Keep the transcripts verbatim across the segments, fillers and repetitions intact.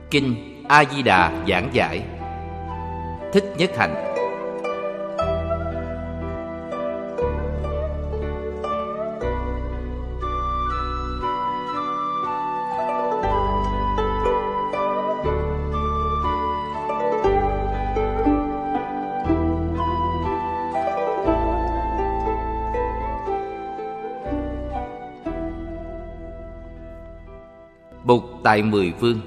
Kinh A Di Đà giảng giải. Thích Nhất Hạnh. Bụt tại Mười Phương.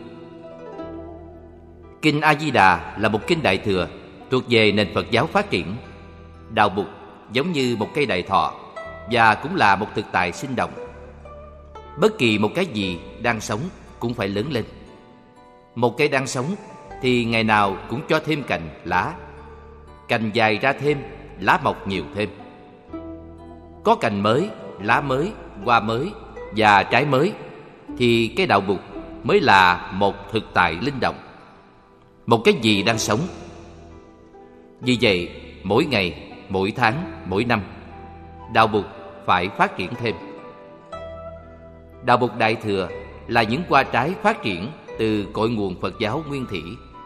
Kinh A Di Đà là một kinh đại thừa thuộc về nền Phật giáo phát triển. Đạo Bụt giống như một cây đại thọ và cũng là một thực tại sinh động. Bất kỳ một cái gì đang sống cũng phải lớn lên. Một cây đang sống thì ngày nào cũng cho thêm cành, lá. Cành dài ra thêm, lá mọc nhiều thêm. Có cành mới, lá mới, hoa mới và trái mới thì cái đạo Bụt mới là một thực tại linh động, một cái gì đang sống. Vì vậy, mỗi ngày, mỗi tháng, mỗi năm, đạo Bụt phải phát triển thêm. Đạo Bụt đại thừa là những hoa trái phát triển từ cội nguồn Phật giáo nguyên thủy.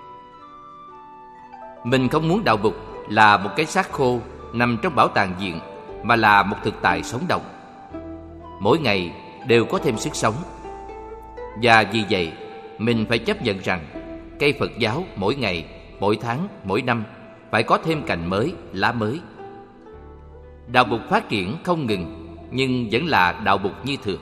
Mình không muốn đạo Bụt là một cái xác khô nằm trong bảo tàng viện, mà là một thực tại sống động. Mỗi ngày đều có thêm sức sống. Và vì vậy, mình phải chấp nhận rằng cây Phật giáo mỗi ngày, mỗi tháng, mỗi năm phải có thêm cành mới, lá mới. Đạo Bụt phát triển không ngừng, nhưng vẫn là đạo Bụt như thường.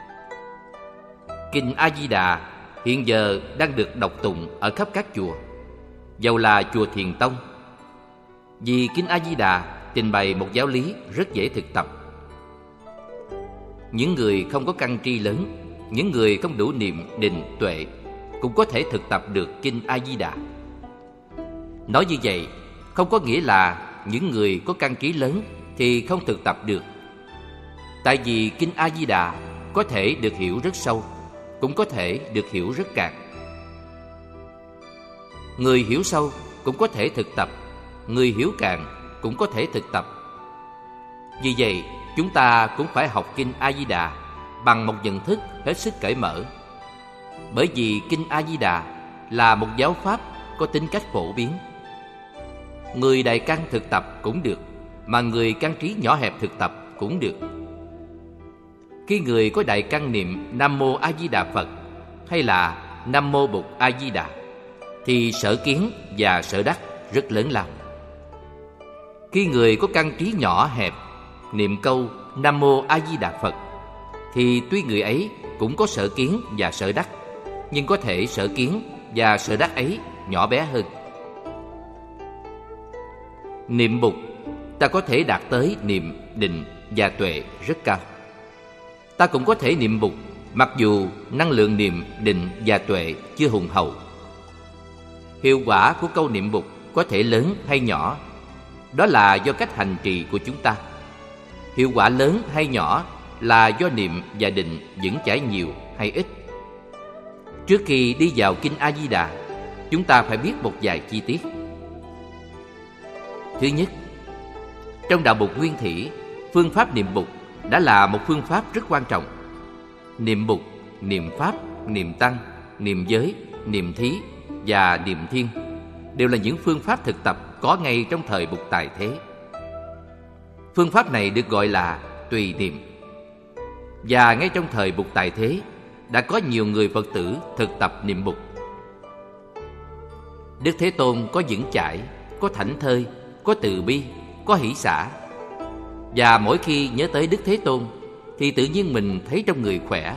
Kinh A Di Đà hiện giờ đang được đọc tụng ở khắp các chùa, dầu là chùa Thiền Tông. Vì Kinh A Di Đà trình bày một giáo lý rất dễ thực tập. Những người không có căn tri lớn, những người không đủ niệm, định, tuệ cũng có thể thực tập được Kinh A Di Đà. Nói như vậy không có nghĩa là những người có căn trí lớn thì không thực tập được. Tại vì Kinh A Di Đà có thể được hiểu rất sâu, cũng có thể được hiểu rất cạn. Người hiểu sâu cũng có thể thực tập, người hiểu cạn cũng có thể thực tập. Vì vậy, chúng ta cũng phải học Kinh A Di Đà bằng một nhận thức hết sức cởi mở. Bởi vì Kinh A Di Đà là một giáo pháp có tính cách phổ biến. Người đại căn thực tập cũng được, mà người căn trí nhỏ hẹp thực tập cũng được. Khi người có đại căn niệm Nam Mô A Di Đà Phật hay là Nam Mô Bụt A Di Đà thì sở kiến và sở đắc rất lớn lao. Khi người có căn trí nhỏ hẹp niệm câu Nam Mô A Di Đà Phật thì tuy người ấy cũng có sở kiến và sở đắc, nhưng có thể sở kiến và sở đắc ấy nhỏ bé hơn. Niệm Bụt, ta có thể đạt tới niệm, định và tuệ rất cao. Ta cũng có thể niệm Bụt mặc dù năng lượng niệm, định và tuệ chưa hùng hậu. Hiệu quả của câu niệm Bụt có thể lớn hay nhỏ, đó là do cách hành trì của chúng ta. Hiệu quả lớn hay nhỏ là do niệm và định vững chãi nhiều hay ít. Trước khi đi vào Kinh A Di Đà, chúng ta phải biết một vài chi tiết. Thứ nhất, trong đạo Bụt nguyên thủy, phương pháp niệm Bụt đã là một phương pháp rất quan trọng. Niệm Bụt, niệm Pháp, niệm Tăng, niệm Giới, niệm Thí và niệm Thiên đều là những phương pháp thực tập có ngay trong thời Bụt tại thế. Phương pháp này được gọi là tùy niệm. Và ngay trong thời Bụt tại thế đã có nhiều người Phật tử thực tập niệm Bụt. Đức Thế Tôn có vững chãi, có thảnh thơi, có từ bi, có hỷ xả. Và mỗi khi nhớ tới Đức Thế Tôn thì tự nhiên mình thấy trong người khỏe.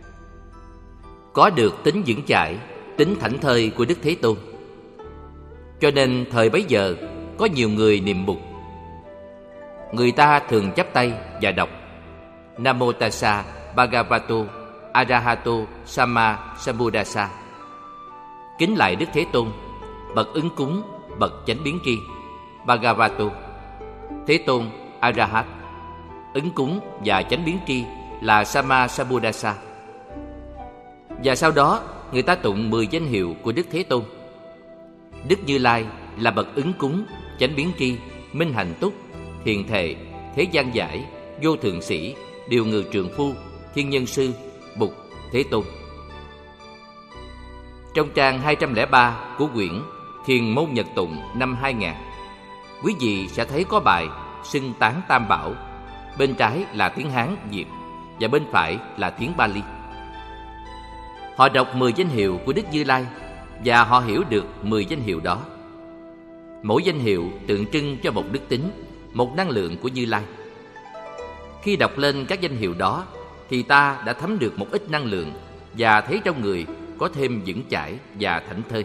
Có được tính vững chãi, tính thảnh thơi của Đức Thế Tôn, cho nên thời bấy giờ có nhiều người niệm Bụt. Người ta thường chắp tay và đọc Nam Mô Tassa Bhagavato Arahato Samma Sambuddhassa, kính lại Đức Thế Tôn, bậc ứng cúng, bậc chánh biến tri. Bhagavato, Thế Tôn, Arahat, ứng cúng và chánh biến tri là Samma Sambuddhassa. Và sau đó người ta tụng mười danh hiệu của Đức Thế Tôn. Đức Như Lai là bậc ứng cúng, chánh biến tri, minh hạnh túc, thiền thệ, thế gian giải, vô thượng sĩ, điều ngự trượng phu, thiên nhân sư, Bụt, Thế Tôn. Trong trang hai trăm lẻ ba của quyển Thiền môn Nhật Tụng năm hai nghìn, quý vị sẽ thấy có bài xưng tán Tam Bảo. Bên trái là tiếng Hán Việt và bên phải là tiếng Pali. Họ đọc mười danh hiệu của Đức Như Lai và họ hiểu được mười danh hiệu đó. Mỗi danh hiệu tượng trưng cho một đức tính, một năng lượng của Như Lai. Khi đọc lên các danh hiệu đó thì ta đã thấm được một ít năng lượng và thấy trong người có thêm vững chãi và thảnh thơi.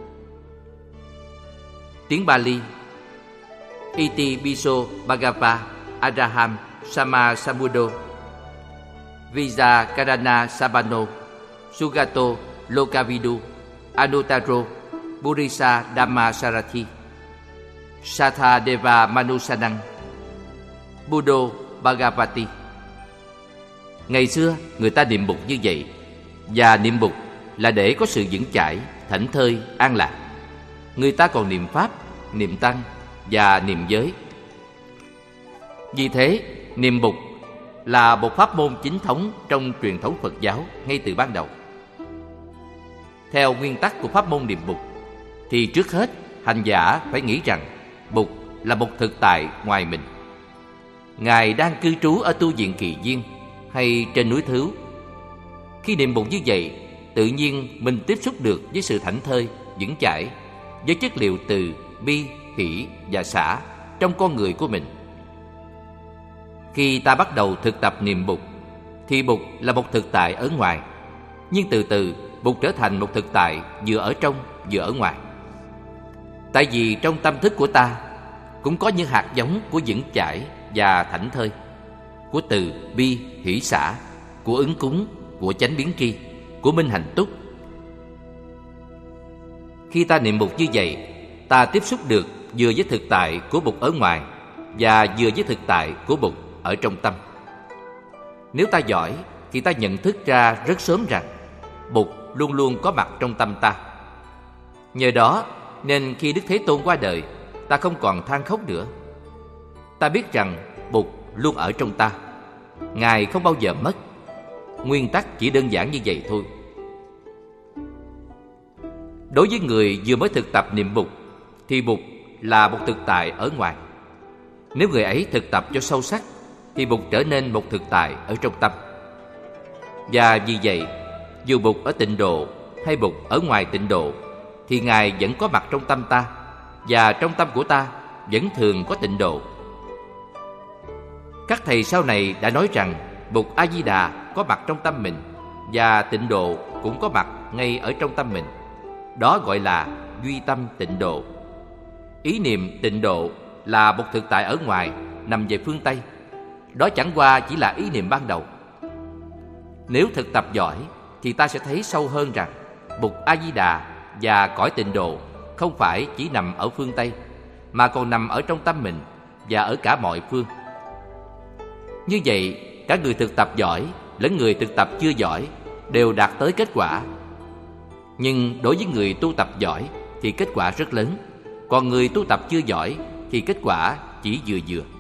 Tiếng Pali: Iti Piso Bhagava Araham Sama Sambuddho Vija Karana Sabano Sugato Lokavidu Anuttaro Purisa Dhamma Sarathi Satha Deva Manusanang Buddho Bhagavati. Ngày xưa người ta niệm Bụt như vậy, và niệm Bụt là để có sự vững chãi, thảnh thơi, an lạc. Người ta còn niệm Pháp, niệm Tăng và niệm giới. Vì thế, niệm Bụt là một pháp môn chính thống trong truyền thống Phật giáo ngay từ ban đầu. Theo nguyên tắc của pháp môn niệm Bụt thì trước hết hành giả phải nghĩ rằng Bụt là một thực tại ngoài mình. Ngài đang cư trú ở tu viện Kỳ Viên hay trên núi Thứu. Khi niệm Bụt như vậy, tự nhiên mình tiếp xúc được với sự thảnh thơi, vững chãi, với chất liệu từ bi, hỷ và xả trong con người của mình. Khi ta bắt đầu thực tập niệm Bụt thì Bụt là một thực tại ở ngoài, nhưng từ từ Bụt trở thành một thực tại vừa ở trong vừa ở ngoài. Tại vì trong tâm thức của ta cũng có những hạt giống của vững chãi và thảnh thơi, của từ bi, hỷ xả, của ứng cúng, của chánh biến tri, của minh hạnh túc. Khi ta niệm Bụt như vậy, ta tiếp xúc được vừa với thực tại của Bụt ở ngoài và vừa với thực tại của Bụt ở trong tâm. Nếu ta giỏi thì ta nhận thức ra rất sớm rằng Bụt luôn luôn có mặt trong tâm ta. Nhờ đó nên khi Đức Thế Tôn qua đời, ta không còn than khóc nữa. Ta biết rằng Bụt luôn ở trong ta, Ngài không bao giờ mất. Nguyên tắc chỉ đơn giản như vậy thôi. Đối với người vừa mới thực tập niệm Bụt thì Bụt là một thực tại ở ngoài. Nếu người ấy thực tập cho sâu sắc thì Bụt trở nên một thực tại ở trong tâm. Và vì vậy, dù Bụt ở tịnh độ hay Bụt ở ngoài tịnh độ thì Ngài vẫn có mặt trong tâm ta, và trong tâm của ta vẫn thường có tịnh độ. Các thầy sau này đã nói rằng Bụt A Di Đà có mặt trong tâm mình, và tịnh độ cũng có mặt ngay ở trong tâm mình. Đó gọi là duy tâm tịnh độ. Ý niệm tịnh độ là một thực tại ở ngoài nằm về phương Tây. Đó chẳng qua chỉ là ý niệm ban đầu. Nếu thực tập giỏi thì ta sẽ thấy sâu hơn rằng Bụt A Di Đà và cõi tịnh độ không phải chỉ nằm ở phương Tây, mà còn nằm ở trong tâm mình và ở cả mọi phương. Như vậy, cả người thực tập giỏi lẫn người thực tập chưa giỏi đều đạt tới kết quả. Nhưng đối với người tu tập giỏi thì kết quả rất lớn, còn người tu tập chưa giỏi thì kết quả chỉ vừa vừa.